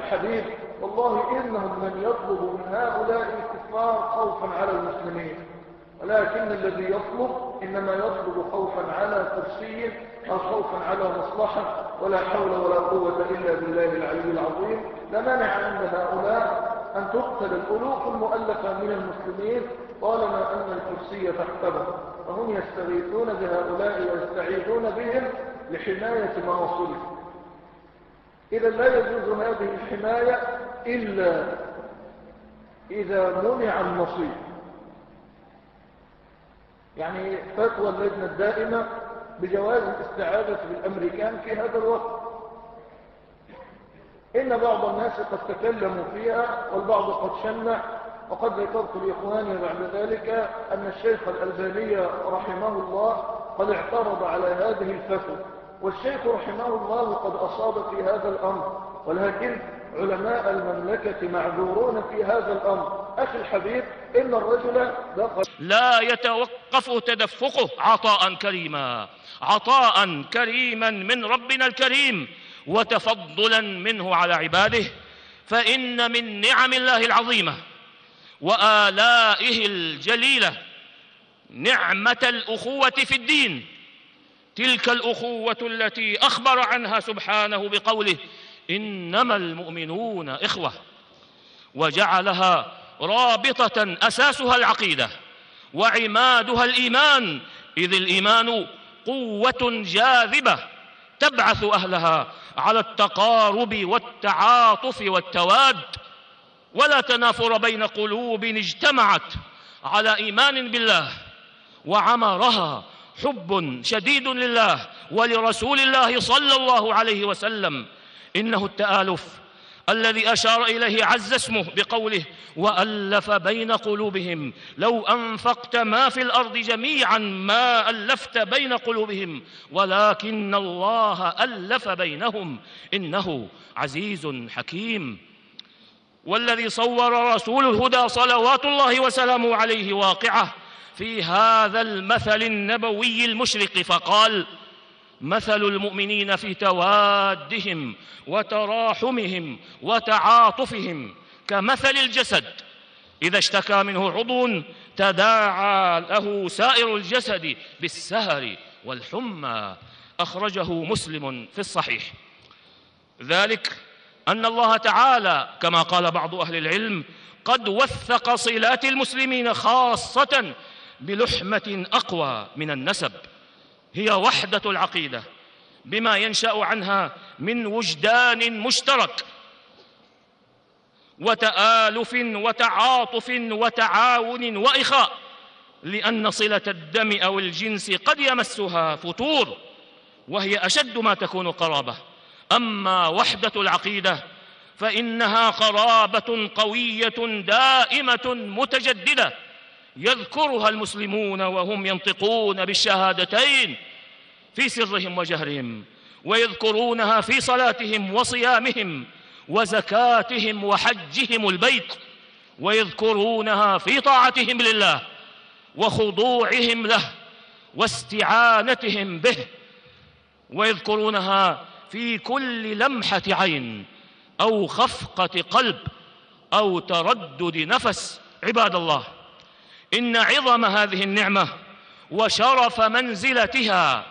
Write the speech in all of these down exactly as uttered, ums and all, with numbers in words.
الحبيب والله إنهم لن يطلبوا من هؤلاء الكفار خوفا على المسلمين، ولكن الذي يطلب إنما يطلب خوفا على كرسي أو خوفا على مصلحة، ولا حول ولا قوة إلا بالله العلي العظيم. لا مانع عند هؤلاء أن تقتل الألوف المؤلفة من المسلمين طالما أن الكرسي تحتهم، فهم يستغيثون بهؤلاء ويستعيذون بهم لحماية مناصبهم. إذا لا يجوز هذه الحماية إلا إذا منع النصيب. يعني فتوى اللجنة الدائمة بجواز الاستعاذة بالأمريكان في هذا الوقت، إن بعض الناس قد تكلموا فيها والبعض قد شنع، وقد ذكرت لإخواني بعد ذلك أن الشيخ الألباني رحمه الله قد اعترض على هذه الفتوى، والشيخ رحمه الله قد أصاب في هذا الأمر، ولكن علماء المملكة معذورون في هذا الأمر. أخي الحبيب، إن الرجل دخل لا يتوقف تدفقه عطاء كريما، عطاء كريما من ربنا الكريم وتفضلا منه على عباده، فإن من نعم الله العظيمة وآلائه الجليلة نعمة الأخوة في الدين، تلك الأخوة التي أخبر عنها سبحانه بقوله إنما المؤمنون إخوة، وجعلها رابطة أساسها العقيدة وعمادها الإيمان، إذ الإيمان قوة جاذبة تبعث أهلها على التقارب والتعاطف والتواد، ولا تنافر بين قلوب اجتمعت على إيمان بالله وعمرها حب شديد لله ولرسول الله صلى الله عليه وسلم. إنه التآلف الذي أشار إليه عز اسمه بقوله وألف بين قلوبهم لو أنفقت ما في الأرض جميعا ما ألفت بين قلوبهم ولكن الله ألف بينهم إنه عزيز حكيم. والذي صور رسول الهدى صلوات الله وسلامه عليه واقعه في هذا المثل النبوي المشرق، فقال مثل المؤمنين في توادهم وتراحمهم وتعاطفهم كمثل الجسد إذا اشتكى منه عضو تداعى له سائر الجسد بالسهر والحمى. أخرجه مسلم في الصحيح. ذلك أن الله تعالى كما قال بعض أهل العلم قد وثق صلات المسلمين خاصة بلحمة أقوى من النسب، هي وحدة العقيدة بما ينشأ عنها من وجدان مشترك وتآلف وتعاطف وتعاون وإخاء، لأن صلة الدم أو الجنس قد يمسها فتور وهي أشد ما تكون قرابة. أما وحدة العقيدة فإنها قرابة قوية دائمة متجددة يذكرها المسلمون وهم ينطقون بالشهادتين في سرهم وجهرهم، ويذكرونها في صلاتهم وصيامهم وزكاتهم وحجهم البيت، ويذكرونها في طاعتهم لله وخضوعهم له واستعانتهم به، ويذكرونها في كل لمحة عين أو خفقة قلب أو تردد نفس. عباد الله، إن عظم هذه النعمة وشرف منزلتها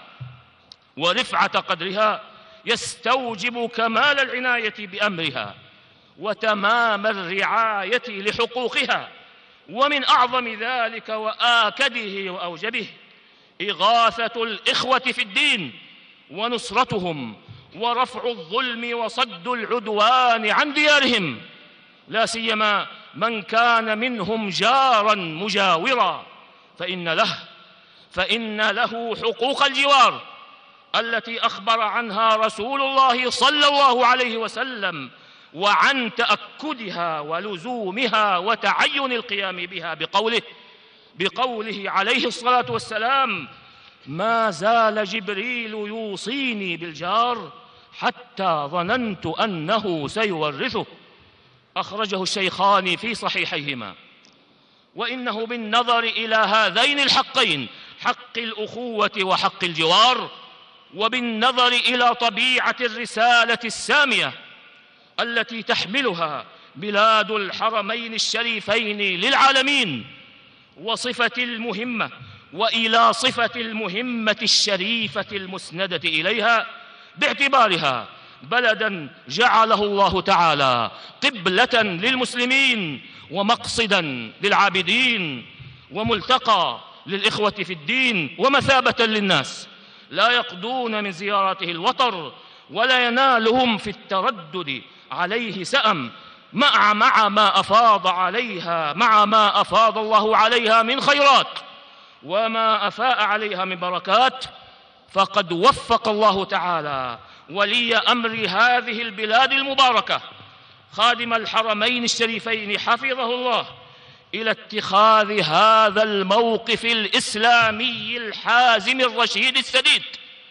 ورفعة قدرها يستوجب كمال العناية بأمرها وتمام الرعاية لحقوقها، ومن أعظم ذلك وآكده وأوجبه إغاثة الإخوة في الدين ونصرتهم ورفع الظلم وصد العدوان عن ديارهم، لا سيما من كان منهم جارا مجاورا، فإن له فإن له حقوق الجوار التي أخبر عنها رسول الله صلى الله عليه وسلم، وعن تأكدها ولزومها وتعين القيام بها بقوله بقوله عليه الصلاة والسلام ما زال جبريل يوصيني بالجار حتى ظننت أنه سيورثه. أخرجه الشيخان في صحيحيهما. وإنه بالنظر إلى هذين الحقين حق الأخوة وحق الجوار، وبالنظر إلى طبيعة الرسالة السامية التي تحملها بلاد الحرمين الشريفين للعالمين، وصفة المهمة وإلى صفة المهمة الشريفة المسندة إليها، باعتبارها بلدا جعله الله تعالى قبلة للمسلمين ومقصدا للعابدين وملتقى للإخوة في الدين ومثابة للناس، لا يقضون من زيارته الوطر ولا ينالهم في التردد عليه سأم، مع مع ما أفاض عليها مع ما أفاض الله عليها من خيرات وما أفاء عليها من بركات. فقد وفق الله تعالى ولي أمر هذه البلاد المباركة خادم الحرمين الشريفين حفظه الله إلى اتخاذ هذا الموقف الإسلامي الحازم الرشيد السديد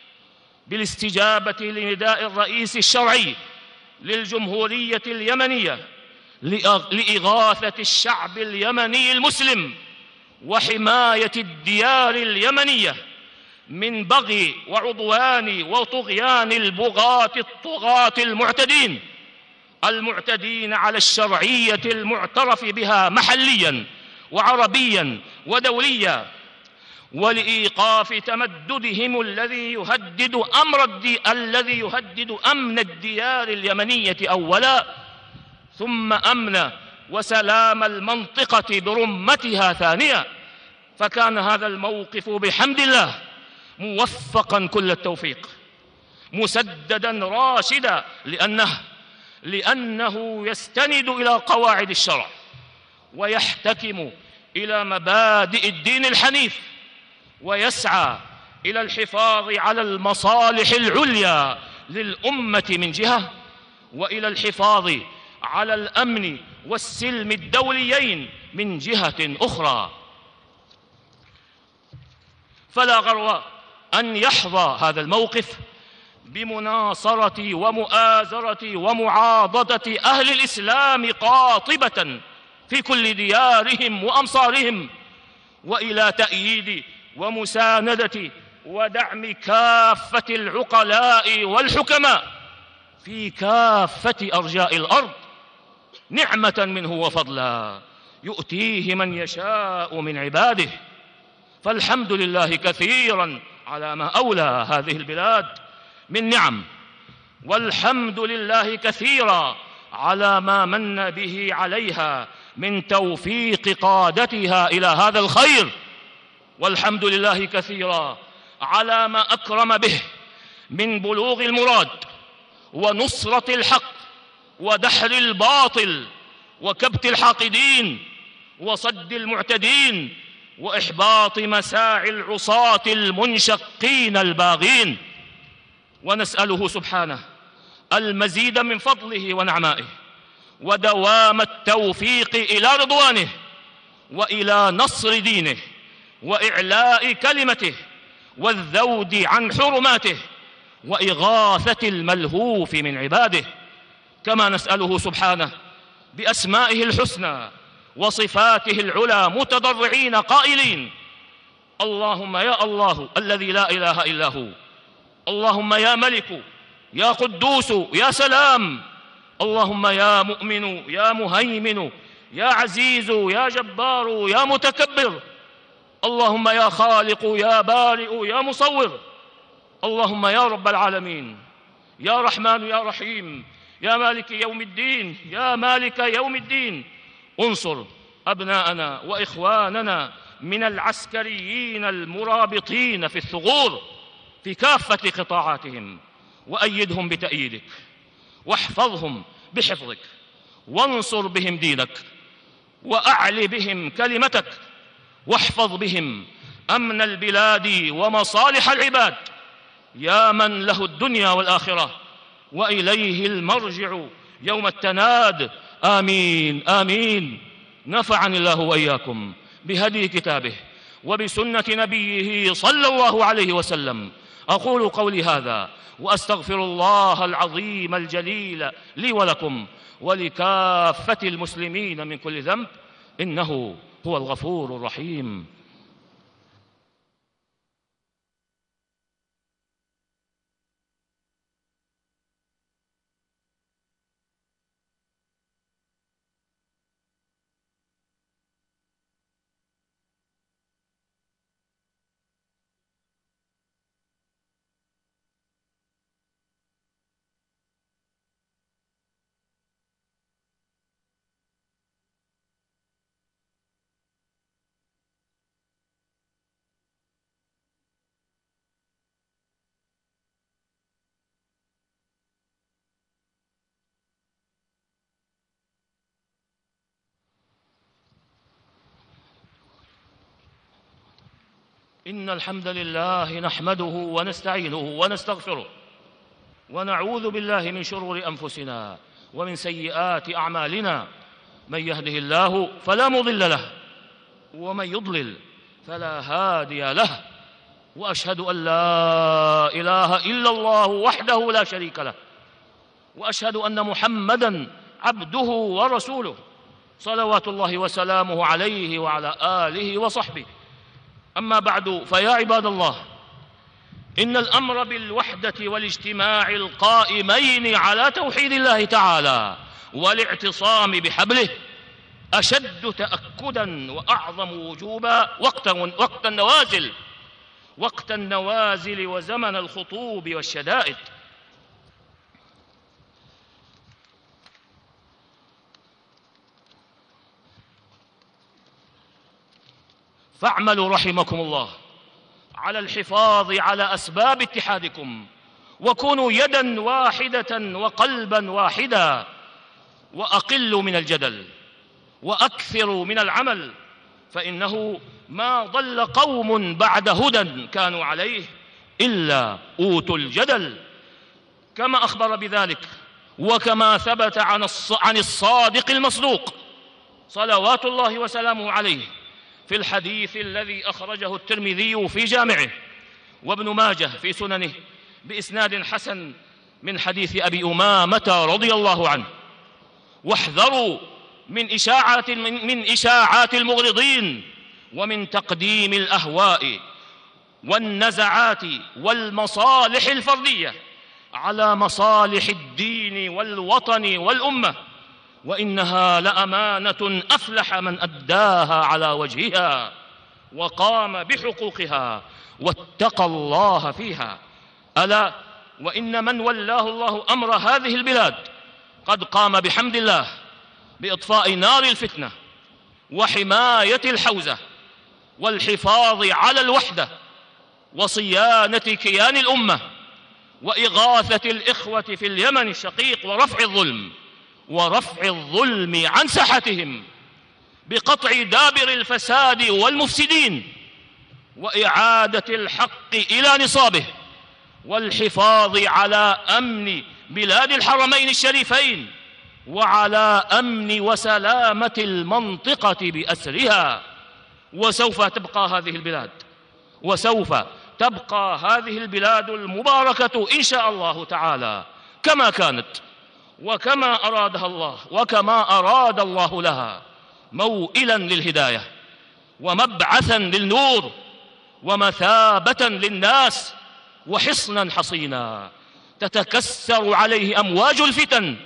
بالاستجابة لنداء الرئيس الشرعي للجمهورية اليمنية لإغاثة الشعب اليمني المسلم وحماية الديار اليمنية من بغي وعدوان وطغيان البغاة الطغاة المعتدين المعتدين على الشرعية المعترف بها محليا وعربيا ودوليا، ولإيقاف تمددهم الذي يهدد أمر الدي... الذي يهدد أمن الديار اليمنية أولا، ثم أمن وسلام المنطقة برمتها ثانيا. فكان هذا الموقف بحمد الله موفقا كل التوفيق، مسددا راشدا، لأنه لأنه يستند إلى قواعد الشرع ويحتكم إلى مبادئ الدين الحنيف، ويسعى إلى الحفاظ على المصالح العليا للأمة من جهة، وإلى الحفاظ على الأمن والسلم الدوليين من جهة أخرى. فلا غرو أن يحظى هذا الموقف بمناصرة ومؤازرة ومعاضدة أهل الإسلام قاطبة في كل ديارهم وأمصارهم، وإلى تأييد ومساندة ودعم كافة العقلاء والحكماء في كافة أرجاء الأرض، نعمة منه وفضلا يؤتيه من يشاء من عباده. فالحمد لله كثيرا على ما أولى هذه البلاد من نعم، والحمد لله كثيرا على ما من به عليها من توفيق قادتها إلى هذا الخير، والحمد لله كثيرا على ما أكرم به من بلوغ المراد ونصرة الحق ودحر الباطل وكبت الحاقدين وصد المعتدين وإحباط مساعي العصاة المنشقين الباغين. ونسأله سبحانه المزيد من فضله ونعمائه ودوام التوفيق إلى رضوانه وإلى نصر دينه وإعلاء كلمته والذود عن حرماته وإغاثة الملهوف من عباده. كما نسأله سبحانه بأسمائه الحسنى وصفاته العلى متضرعين قائلين: اللهم يا الله الذي لا إله إلا هو، اللهم يا ملك يا قدوس يا سلام، اللهم يا مؤمن يا مهيمن يا عزيز يا جبار يا متكبر، اللهم يا خالق يا بارئ يا مصور، اللهم يا رب العالمين يا رحمن يا رحيم يا مالك يوم الدين يا مالك يوم الدين، انصر أبناءنا وإخواننا من العسكريين المرابطين في الثغور في كافة قطاعاتهم، وأيدهم بتأييدك واحفظهم بحفظك وانصر بهم دينك وأعل بهم كلمتك واحفظ بهم أمن البلاد ومصالح العباد، يا من له الدنيا والآخرة وإليه المرجع يوم التناد. آمين آمين. نفعني الله وإياكم بهدي كتابه وبسنة نبيه صلى الله عليه وسلم. أقول قولي هذا وأستغفر الله العظيم الجليل لي ولكم ولكافة المسلمين من كل ذنب، إنه هو الغفور الرحيم. إن الحمد لله نحمده ونستعينه ونستغفره ونعوذ بالله من شرور أنفسنا ومن سيئات أعمالنا. من يهده الله فلا مضل له ومن يضلل فلا هادي له، وأشهد أن لا إله إلا الله وحده لا شريك له، وأشهد أن محمدًا عبده ورسوله صلوات الله وسلامه عليه وعلى آله وصحبه. أما بعد، فيا عباد الله، إن الأمر بالوحدة والاجتماع القائمين على توحيد الله تعالى والاعتصام بحبله أشد تأكداً وأعظم وجوباً وقت, وقت النوازل وقت النوازل وزمن الخطوب والشدائد. فاعملوا رحمكم الله على الحفاظ على أسباب اتحادكم، وكونوا يدا واحدة وقلبا واحدا، وأقلوا من الجدل وأكثروا من العمل، فإنه ما ضل قوم بعد هدى كانوا عليه إلا أوتوا الجدل، كما أخبر بذلك وكما ثبت عن الصادق المصدوق صلوات الله وسلامه عليه في الحديث الذي أخرجه الترمذي في جامعه وابن ماجه في سننه بإسناد حسن من حديث أبي أمامة رضي الله عنه: واحذروا من إشاعات, من إشاعات المغرضين ومن تقديم الأهواء والنزعات والمصالح الفردية على مصالح الدين والوطن والأمة، وإنها لأمانة أفلح من أداها على وجهها وقام بحقوقها واتقى الله فيها. ألا وإن من ولاه الله أمر هذه البلاد قد قام بحمد الله بإطفاء نار الفتنة وحماية الحوزة والحفاظ على الوحدة وصيانة كيان الأمة وإغاثة الإخوة في اليمن الشقيق ورفع الظلم ورفع الظلم عن ساحتهم بقطع دابر الفساد والمفسدين وإعادة الحق إلى نصابه والحفاظ على أمن بلاد الحرمين الشريفين وعلى أمن وسلامة المنطقة بأسرها. وسوف تبقى هذه البلاد وسوف تبقى هذه البلاد المباركة إن شاء الله تعالى كما كانت وكما أرادها الله وكما أراد الله لها، موئلا للهداية ومبعثا للنور ومثابة للناس وحصنا حصينا تتكسر عليه أمواج الفتن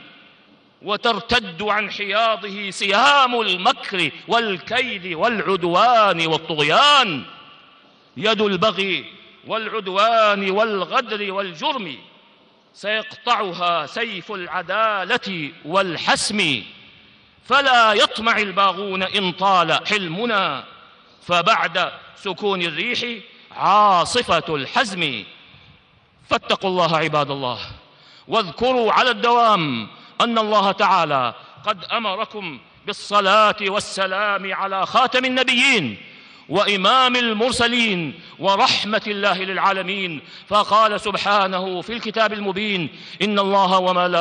وترتد عن حياضه سهام المكر والكيد والعدوان والطغيان. يد البغي والعدوان والغدر والجرم سيقطعها سيف العدالة والحسم، فلا يطمع الباغون إن طال حلمنا، فبعد سكون الريح عاصفة الحزم. فاتقوا الله عباد الله، واذكروا على الدوام أن الله تعالى قد أمركم بالصلاة والسلام على خاتم النبيين وإمام المرسلين ورحمة الله للعالمين، فقال سبحانه في الكتاب المبين: إن الله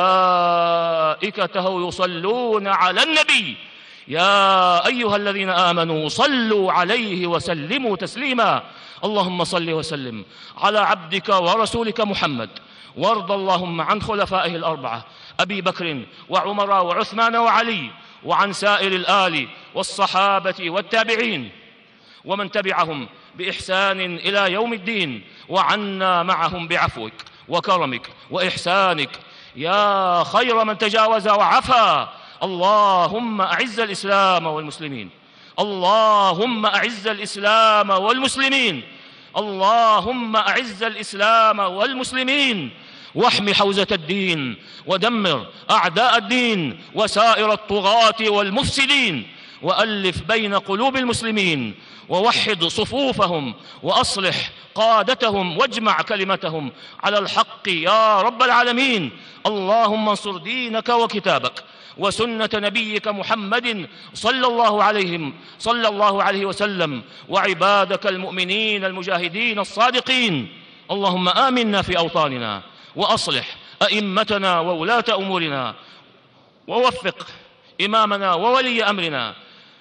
وملائكته يصلون على النبي يا أيها الذين آمنوا صلوا عليه وسلموا تسليما. اللهم صل وسلم على عبدك ورسولك محمد، وارض اللهم عن خلفائه الأربعة أبي بكر وعمر وعثمان وعلي، وعن سائر الآل والصحابة والتابعين ومن تبعهم بإحسان إلى يوم الدين، وعنا معهم بعفوك وكرمك وإحسانك يا خير من تجاوز وعفا. اللهم أعز الإسلام والمسلمين، اللهم أعز الإسلام والمسلمين، اللهم أعز الإسلام والمسلمين، واحم حوزة الدين ودمر أعداء الدين وسائر الطغاة والمفسدين، وألف بين قلوب المسلمين ووحد صفوفهم وأصلح قادتهم واجمع كلمتهم على الحق يا رب العالمين. اللهم انصر دينك وكتابك وسنة نبيك محمد صلى الله عليه صلى الله عليه وسلم وعبادك المؤمنين المجاهدين الصادقين. اللهم آمنا في أوطاننا وأصلح أئمتنا وولاة أمورنا ووفق إمامنا وولي أمرنا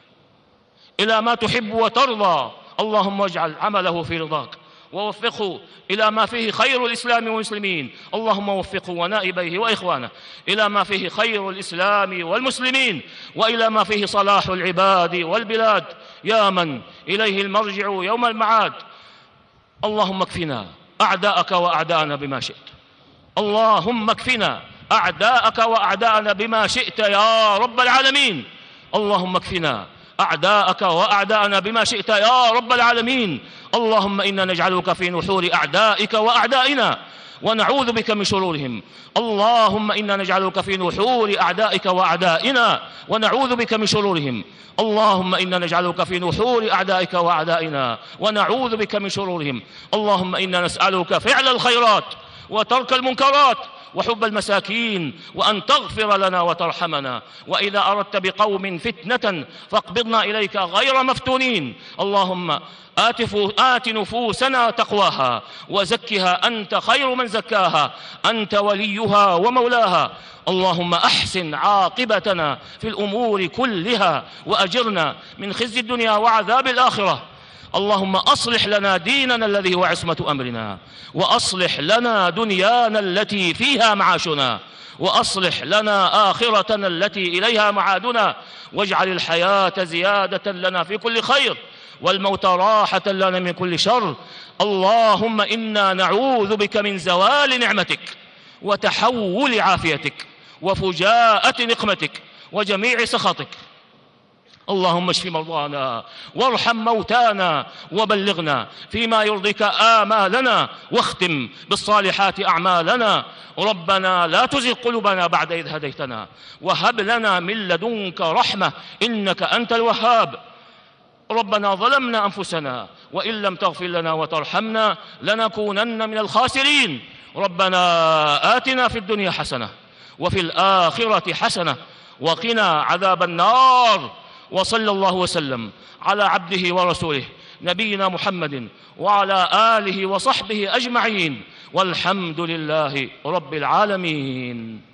إلى ما تحب وترضى. اللهم اجعل عمله في رضاك ووفقه إلى ما فيه خير الإسلام والمسلمين. اللهم وفقه ونائبيه وإخوانه إلى ما فيه خير الإسلام والمسلمين وإلى ما فيه صلاح العباد والبلاد يا من إليه المرجع يوم المعاد. اللهم اكفنا أعداءك وأعداءنا بما شئت. اللهم اكفنا أعداءك وأعداءنا بما شئت يا رب العالمين. اللهم اكفنا أعداءك وأعداءنا بما شئت يا رب العالمين. اللهم إنا نجعلك في نحور أعدائك وأعدائنا ونعوذ بك من شرورهم. اللهم إنا نجعلك في نحور أعدائك وأعدائنا ونعوذ بك من شرورهم. اللهم إنا نجعلك في نحور أعدائك وأعدائنا ونعوذ بك من شرورهم. اللهم إنا نسألك فعل الخيرات وترك المنكرات وحب المساكين وأن تغفر لنا وترحمنا. وإذا أردت بقوم فتنة فاقبضنا إليك غير مفتونين. اللهم آت, آت نفوسنا تقواها وزكها أنت خير من زكاها أنت وليها ومولاها. اللهم أحسن عاقبتنا في الأمور كلها وأجرنا من خزي الدنيا وعذاب الآخرة. اللهم أصلح لنا ديننا الذي هو عصمة أمرنا وأصلح لنا دنيانا التي فيها معاشنا وأصلح لنا آخرتنا التي إليها معادنا واجعل الحياة زيادة لنا في كل خير والموت راحة لنا من كل شر. اللهم إنا نعوذ بك من زوال نعمتك وتحول عافيتك وفجاءة نقمتك وجميع سخطك. اللهم اشف مرضانا وارحم موتانا وبلغنا فيما يرضيك آمالنا واختم بالصالحات أعمالنا. ربنا لا تزغ قلوبنا بعد إذ هديتنا وهب لنا من لدنك رحمة إنك أنت الوهاب. ربنا ظلمنا أنفسنا وإن لم تغفر لنا وترحمنا لنكونن من الخاسرين. ربنا آتنا في الدنيا حسنة وفي الآخرة حسنة وقنا عذاب النار. وصلى الله وسلم على عبده ورسوله نبينا محمد وعلى آله وصحبه أجمعين والحمد لله رب العالمين.